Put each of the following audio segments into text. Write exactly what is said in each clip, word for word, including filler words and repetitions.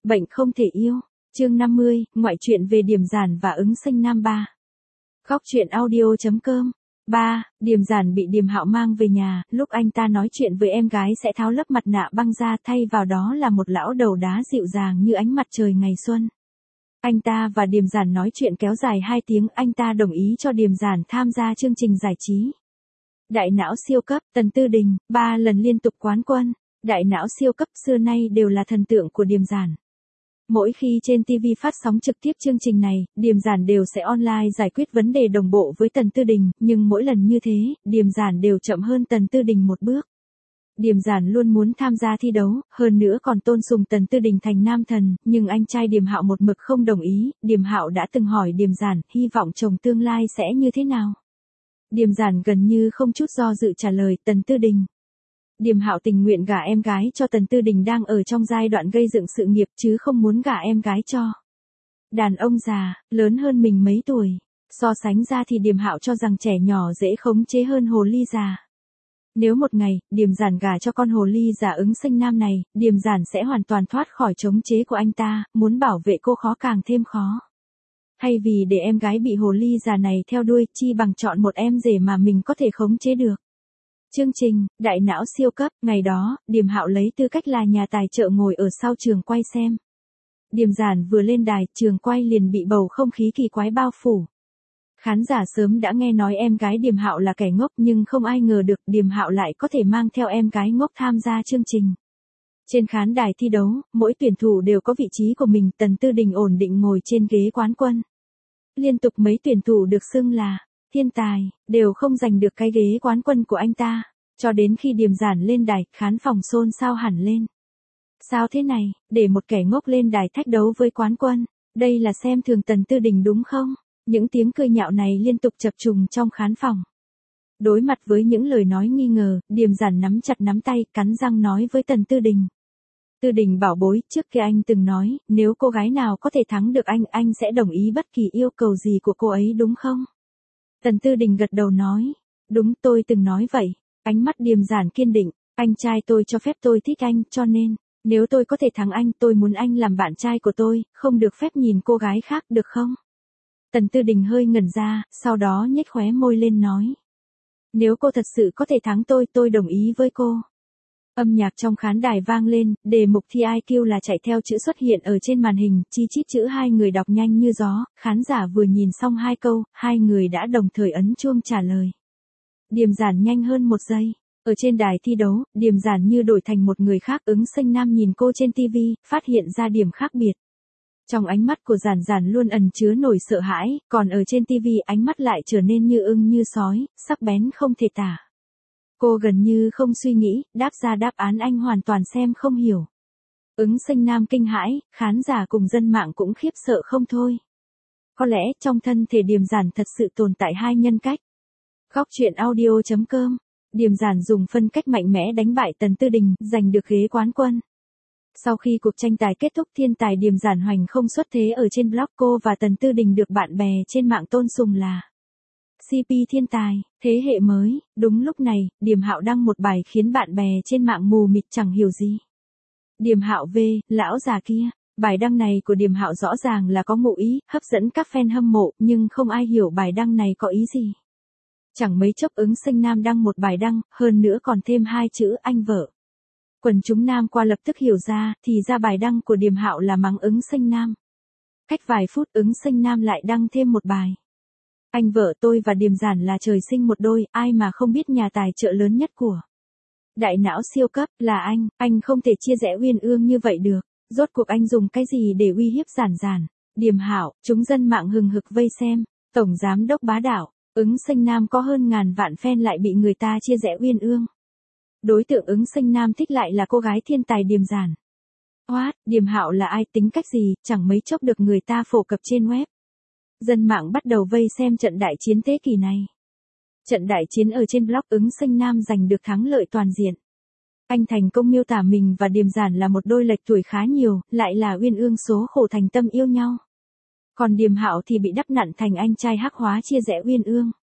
Bệnh không thể yêu. Chương năm mươi, ngoại truyện về Điềm Giản và Ứng Sinh Nam ba. Góc truyện audio chấm com. ba. Điềm Giản bị Điềm Hạo mang về nhà, lúc anh ta nói chuyện với em gái sẽ tháo lớp mặt nạ băng ra, thay vào đó là một lão đầu đá dịu dàng như ánh mặt trời ngày xuân. Anh ta và Điềm Giản nói chuyện kéo dài hai tiếng, anh ta đồng ý cho Điềm Giản tham gia chương trình giải trí. Đại não siêu cấp, Tần Tư Đình, ba lần liên tục quán quân. Đại não siêu cấp xưa nay đều là thần tượng của Điềm Giản. Mỗi khi trên ti vi phát sóng trực tiếp chương trình này, Điềm Giản đều sẽ online giải quyết vấn đề đồng bộ với Tần Tư Đình, nhưng mỗi lần như thế, Điềm Giản đều chậm hơn Tần Tư Đình một bước. Điềm Giản luôn muốn tham gia thi đấu, hơn nữa còn tôn sùng Tần Tư Đình thành nam thần, nhưng anh trai Điềm Hạo một mực không đồng ý. Điềm Hạo đã từng hỏi Điềm Giản, hy vọng chồng tương lai sẽ như thế nào. Điềm Giản gần như không chút do dự trả lời, Tần Tư Đình. Điềm Hạo tình nguyện gả em gái cho Tần Tư Đình đang ở trong giai đoạn gây dựng sự nghiệp, chứ không muốn gả em gái cho đàn ông già, lớn hơn mình mấy tuổi. So sánh ra thì Điềm Hạo cho rằng trẻ nhỏ dễ khống chế hơn hồ ly già. Nếu một ngày, Điềm Giản gả cho con hồ ly già Ứng Sinh Nam này, Điềm Giản sẽ hoàn toàn thoát khỏi chống chế của anh ta, muốn bảo vệ cô khó càng thêm khó. Hay vì để em gái bị hồ ly già này theo đuôi, chi bằng chọn một em rể mà mình có thể khống chế được. Chương trình, Đại não siêu cấp, ngày đó, Điềm Hạo lấy tư cách là nhà tài trợ ngồi ở sau trường quay xem. Điềm Giản vừa lên đài, trường quay liền bị bầu không khí kỳ quái bao phủ. Khán giả sớm đã nghe nói em gái Điềm Hạo là kẻ ngốc, nhưng không ai ngờ được Điềm Hạo lại có thể mang theo em gái ngốc tham gia chương trình. Trên khán đài thi đấu, mỗi tuyển thủ đều có vị trí của mình, Tần Tư Đình ổn định ngồi trên ghế quán quân. Liên tục mấy tuyển thủ được xưng là thiên tài, đều không giành được cái ghế quán quân của anh ta. Cho đến khi Điềm Giản lên đài, khán phòng xôn xao hẳn lên. Sao thế này, để một kẻ ngốc lên đài thách đấu với quán quân, đây là xem thường Tần Tư Đình đúng không? Những tiếng cười nhạo này liên tục chập trùng trong khán phòng. Đối mặt với những lời nói nghi ngờ, Điềm Giản nắm chặt nắm tay, cắn răng nói với Tần Tư Đình. Tư Đình bảo bối, trước kia anh từng nói, nếu cô gái nào có thể thắng được anh, anh sẽ đồng ý bất kỳ yêu cầu gì của cô ấy đúng không? Tần Tư Đình gật đầu nói, đúng, tôi từng nói vậy. Ánh mắt Điềm Giản kiên định, anh trai tôi cho phép tôi thích anh, cho nên, nếu tôi có thể thắng anh, tôi muốn anh làm bạn trai của tôi, không được phép nhìn cô gái khác được không? Tần Tư Đình hơi ngẩn ra, sau đó nhếch khóe môi lên nói. Nếu cô thật sự có thể thắng tôi, tôi đồng ý với cô. Âm nhạc trong khán đài vang lên, đề mục thi i kiu là chạy theo chữ xuất hiện ở trên màn hình, chi chít chữ hai người đọc nhanh như gió, khán giả vừa nhìn xong hai câu, hai người đã đồng thời ấn chuông trả lời. Điềm Giản nhanh hơn một giây. Ở trên đài thi đấu, Điềm Giản như đổi thành một người khác. Ứng Sinh Nam nhìn cô trên ti vi, phát hiện ra điểm khác biệt. Trong ánh mắt của Giản Giản luôn ẩn chứa nỗi sợ hãi, còn ở trên ti vi ánh mắt lại trở nên như ưng như sói, sắc bén không thể tả. Cô gần như không suy nghĩ, đáp ra đáp án anh hoàn toàn xem không hiểu. Ứng Sinh Nam kinh hãi, khán giả cùng dân mạng cũng khiếp sợ không thôi. Có lẽ trong thân thể Điềm Giản thật sự tồn tại hai nhân cách. Góc truyện audio chấm com. Điềm Giản dùng phân cách mạnh mẽ đánh bại Tần Tư Đình, giành được ghế quán quân. Sau khi cuộc tranh tài kết thúc, thiên tài Điềm Giản hoành không xuất thế ở trên blog, cô và Tần Tư Đình được bạn bè trên mạng tôn sùng là xê pê thiên tài, thế hệ mới. Đúng lúc này, Điềm Hạo đăng một bài khiến bạn bè trên mạng mù mịt chẳng hiểu gì. Điềm Hạo về, lão già kia. Bài đăng này của Điềm Hạo rõ ràng là có ngụ ý, hấp dẫn các fan hâm mộ, nhưng không ai hiểu bài đăng này có ý gì. Chẳng mấy chốc Ứng Sinh Nam đăng một bài đăng, hơn nữa còn thêm hai chữ anh vợ. Quần chúng nam qua lập tức hiểu ra, thì ra bài đăng của Điềm Hạo là mắng Ứng Sinh Nam. Cách vài phút Ứng Sinh Nam lại đăng thêm một bài. Anh vợ tôi và Điềm Giản là trời sinh một đôi, ai mà không biết nhà tài trợ lớn nhất của đại não siêu cấp là anh, anh không thể chia rẽ uyên ương như vậy được. Rốt cuộc anh dùng cái gì để uy hiếp Giản Giản? Điềm Hạo, chúng dân mạng hừng hực vây xem, tổng giám đốc bá đạo. Ứng Sinh Nam có hơn ngàn vạn fan lại bị người ta chia rẽ uyên ương. Đối tượng Ứng Sinh Nam thích lại là cô gái thiên tài Điềm Giản. What, Điềm Hạo là ai, tính cách gì, chẳng mấy chốc được người ta phổ cập trên web. Dân mạng bắt đầu vây xem trận đại chiến thế kỷ này. Trận đại chiến ở trên blog Ứng Sinh Nam giành được thắng lợi toàn diện. Anh thành công miêu tả mình và Điềm Giản là một đôi lệch tuổi khá nhiều, lại là uyên ương số khổ thành tâm yêu nhau. Còn Điềm Hạo thì bị đắp nặn thành anh trai hắc hóa chia rẽ uyên ương.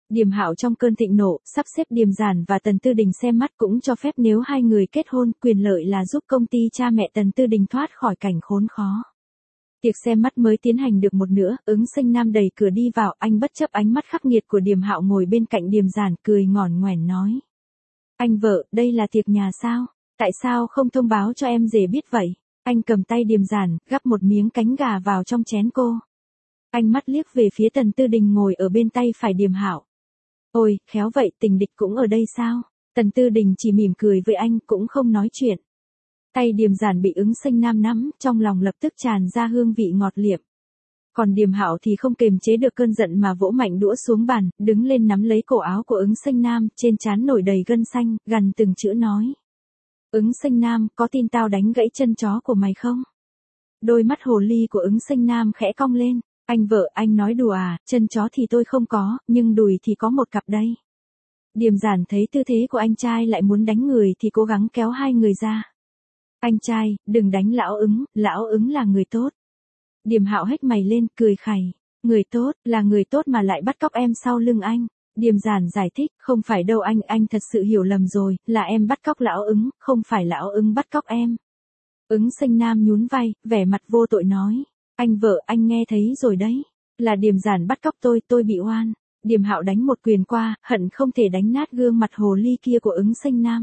Điềm Hạo trong cơn thịnh nộ, sắp xếp Điềm Giản và Tần Tư Đình xem mắt cũng cho phép nếu hai người kết hôn, quyền lợi là giúp công ty cha mẹ Tần Tư Đình thoát khỏi cảnh khốn khó. Tiệc xem mắt mới tiến hành được một nửa, Ứng Sinh Nam đẩy cửa đi vào, anh bất chấp ánh mắt khắc nghiệt của Điềm Hạo ngồi bên cạnh Điềm Giản, cười ngỏn ngoẻn nói: "Anh vợ, đây là tiệc nhà sao? Tại sao không thông báo cho em rể biết vậy?" Anh cầm tay Điềm Giản, gắp một miếng cánh gà vào trong chén cô. Anh mắt liếc về phía Tần Tư Đình ngồi ở bên tay phải Điềm Hạo. "Ôi, khéo vậy, tình địch cũng ở đây sao?" Tần Tư Đình chỉ mỉm cười với anh, cũng không nói chuyện. Tay Điềm Giản bị Ứng Sinh Nam nắm, trong lòng lập tức tràn ra hương vị ngọt liệm. Còn Điềm Hạo thì không kềm chế được cơn giận mà vỗ mạnh đũa xuống bàn, đứng lên nắm lấy cổ áo của Ứng Sinh Nam, trên trán nổi đầy gân xanh, gằn từng chữ nói: "Ứng Sinh Nam, có tin tao đánh gãy chân chó của mày không?" Đôi mắt hồ ly của Ứng Sinh Nam khẽ cong lên. "Anh vợ, anh nói đùa à, chân chó thì tôi không có, nhưng đùi thì có một cặp đây." Điềm Giản thấy tư thế của anh trai lại muốn đánh người thì cố gắng kéo hai người ra. "Anh trai, đừng đánh lão Ứng, lão Ứng là người tốt." Điềm Hạo hếch mày lên, cười khẩy. "Người tốt, là người tốt mà lại bắt cóc em sau lưng anh." Điềm Giản giải thích: "Không phải đâu anh, anh thật sự hiểu lầm rồi, là em bắt cóc lão Ứng, không phải lão Ứng bắt cóc em." Ứng Sinh Nam nhún vai, vẻ mặt vô tội nói: "Anh vợ, anh nghe thấy rồi đấy. Là Điềm Giản bắt cóc tôi, tôi bị oan." Điềm Hạo đánh một quyền qua, hận không thể đánh nát gương mặt hồ ly kia của Ứng Sinh Nam.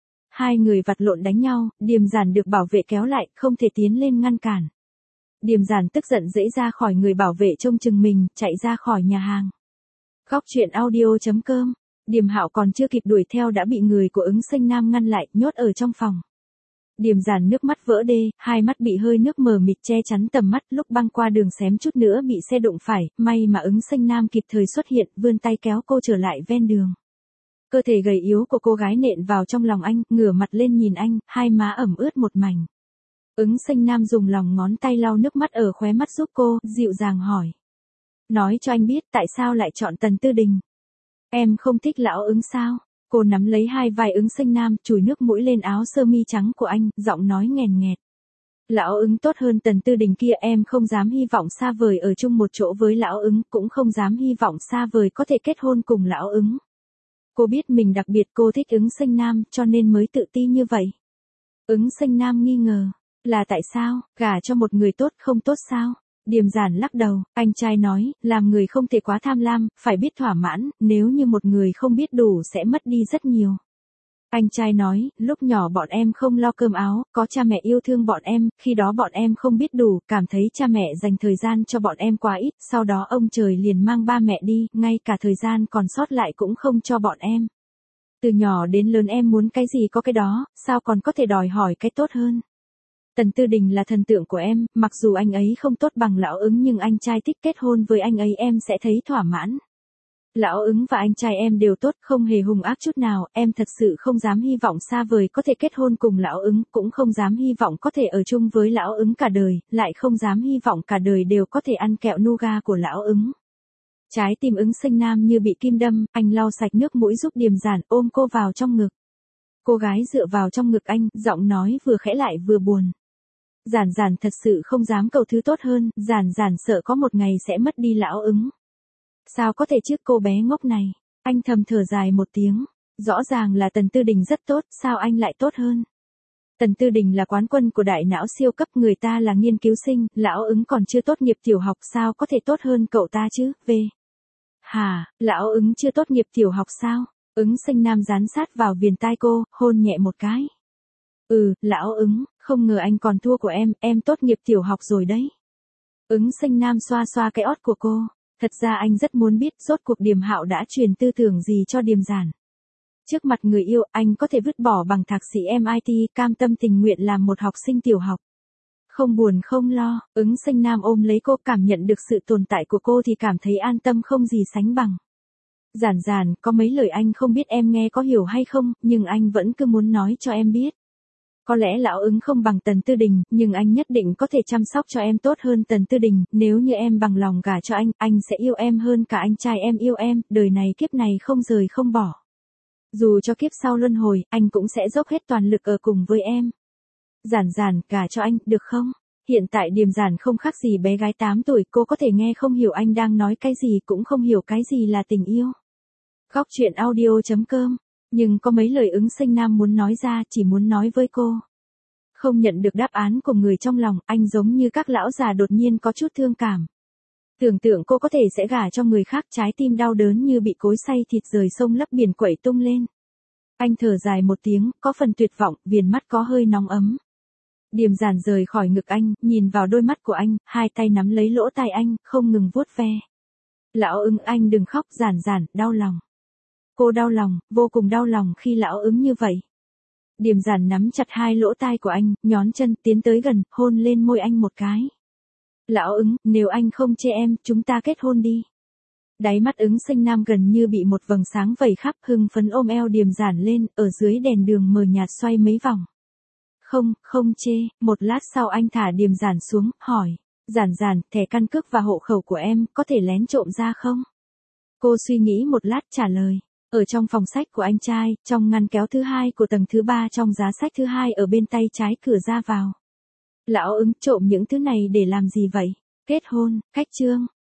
Hai người vặt lộn đánh nhau, Điềm Giản được bảo vệ kéo lại, không thể tiến lên ngăn cản. Điềm Giản tức giận giãy ra khỏi người bảo vệ trông chừng mình, chạy ra khỏi nhà hàng. Góc truyện audio chấm com. Điềm Hạo còn chưa kịp đuổi theo đã bị người của Ứng Sinh Nam ngăn lại, nhốt ở trong phòng. Điềm Giản nước mắt vỡ đê, hai mắt bị hơi nước mờ mịt che chắn tầm mắt, lúc băng qua đường xém chút nữa bị xe đụng phải, may mà Ứng Sinh Nam kịp thời xuất hiện, vươn tay kéo cô trở lại ven đường. Cơ thể gầy yếu của cô gái nện vào trong lòng anh, ngửa mặt lên nhìn anh, hai má ẩm ướt một mảnh. Ứng Sinh Nam dùng lòng ngón tay lau nước mắt ở khóe mắt giúp cô, dịu dàng hỏi: "Nói cho anh biết tại sao lại chọn Tần Tư Đình? Em không thích lão Ứng sao?" Cô nắm lấy hai vai Ứng Sinh Nam, chùi nước mũi lên áo sơ mi trắng của anh, giọng nói nghèn nghẹt: "Lão Ứng tốt hơn Tần Tư Đình kia, em không dám hy vọng xa vời ở chung một chỗ với lão Ứng, cũng không dám hy vọng xa vời có thể kết hôn cùng lão Ứng." Cô biết mình đặc biệt, cô thích Ứng Sinh Nam, cho nên mới tự ti như vậy. Ứng Sinh Nam nghi ngờ: "Là tại sao, gả cho một người tốt không tốt sao?" Điềm Giản lắc đầu, anh trai nói, làm người không thể quá tham lam, phải biết thỏa mãn, nếu như một người không biết đủ sẽ mất đi rất nhiều. Anh trai nói, lúc nhỏ bọn em không lo cơm áo, có cha mẹ yêu thương bọn em, khi đó bọn em không biết đủ, cảm thấy cha mẹ dành thời gian cho bọn em quá ít, sau đó ông trời liền mang ba mẹ đi, ngay cả thời gian còn sót lại cũng không cho bọn em. Từ nhỏ đến lớn em muốn cái gì có cái đó, sao còn có thể đòi hỏi cái tốt hơn. Tần Tư Đình là thần tượng của em, mặc dù anh ấy không tốt bằng lão Ứng nhưng anh trai thích kết hôn với anh ấy em sẽ thấy thỏa mãn. Lão Ứng và anh trai em đều tốt, không hề hung ác chút nào, em thật sự không dám hy vọng xa vời có thể kết hôn cùng lão Ứng, cũng không dám hy vọng có thể ở chung với lão Ứng cả đời, lại không dám hy vọng cả đời đều có thể ăn kẹo nougat của lão Ứng." Trái tim Ứng Sinh Nam như bị kim đâm, anh lau sạch nước mũi giúp Điềm Giản, ôm cô vào trong ngực. Cô gái dựa vào trong ngực anh, giọng nói vừa khẽ lại vừa buồn. Giản Giản thật sự không dám cầu thứ tốt hơn, Giản Giản sợ có một ngày sẽ mất đi lão Ứng. Sao có thể chứ cô bé ngốc này. Anh thầm thở dài một tiếng. Rõ ràng là Tần Tư Đình rất tốt, sao anh lại tốt hơn? Tần Tư Đình là quán quân của đại não siêu cấp, người ta là nghiên cứu sinh, lão Ứng còn chưa tốt nghiệp tiểu học, sao có thể tốt hơn cậu ta chứ? V. Hả, lão Ứng chưa tốt nghiệp tiểu học sao? Ứng Sinh Nam dán sát vào viền tai cô, hôn nhẹ một cái. Ừ, lão Ứng, không ngờ anh còn thua của em, em tốt nghiệp tiểu học rồi đấy. Ứng Sinh Nam xoa xoa cái ót của cô. Thật ra anh rất muốn biết rốt cuộc Điềm Hạo đã truyền tư tưởng gì cho Điềm Giản. Trước mặt người yêu, anh có thể vứt bỏ bằng thạc sĩ em i tê, cam tâm tình nguyện làm một học sinh tiểu học. Không buồn không lo, Ứng Sinh Nam ôm lấy cô, cảm nhận được sự tồn tại của cô thì cảm thấy an tâm không gì sánh bằng. Giản Giản, có mấy lời anh không biết em nghe có hiểu hay không, nhưng anh vẫn cứ muốn nói cho em biết. Có lẽ lão Ứng không bằng Tần Tư Đình, nhưng anh nhất định có thể chăm sóc cho em tốt hơn Tần Tư Đình, nếu như em bằng lòng gả cho anh, anh sẽ yêu em hơn cả anh trai em yêu em, đời này kiếp này không rời không bỏ. Dù cho kiếp sau luân hồi, anh cũng sẽ dốc hết toàn lực ở cùng với em. Giản Giản, gả cho anh, được không? Hiện tại Điềm Giản không khác gì bé gái tám tuổi, cô có thể nghe không hiểu anh đang nói cái gì, cũng không hiểu cái gì là tình yêu. Góc chuyện audio chấm com. Nhưng có mấy lời ứng sinh nam muốn nói ra, chỉ muốn nói với cô. Không nhận được đáp án của người trong lòng, anh giống như các lão già đột nhiên có chút thương cảm. Tưởng tượng cô có thể sẽ gả cho người khác, trái tim đau đớn như bị cối xay thịt rời sông lấp biển quẩy tung lên. Anh thở dài một tiếng, có phần tuyệt vọng, viền mắt có hơi nóng ấm. Điềm Giản rời khỏi ngực anh, nhìn vào đôi mắt của anh, hai tay nắm lấy lỗ tai anh, không ngừng vuốt ve. Lão ứng, anh đừng khóc. Giản Giản, đau lòng. Cô đau lòng, vô cùng đau lòng khi lão ứng như vậy. Điềm Giản nắm chặt hai lỗ tai của anh, nhón chân tiến tới gần, hôn lên môi anh một cái. Lão ứng, nếu anh không chê em, chúng ta kết hôn đi. Đáy mắt ứng sinh nam gần như bị một vầng sáng vẩy khắp, hưng phấn ôm eo Điềm Giản lên, ở dưới đèn đường mờ nhạt xoay mấy vòng. Không, không chê. Một lát sau anh thả Điềm Giản xuống, hỏi. Giản Giản, thẻ căn cước và hộ khẩu của em, có thể lén trộm ra không? Cô suy nghĩ một lát trả lời. Ở trong phòng sách của anh trai, trong ngăn kéo thứ hai của tầng thứ ba, trong giá sách thứ hai ở bên tay trái cửa ra vào. Lão ứng, trộm những thứ này để làm gì vậy? Kết hôn, cách chương.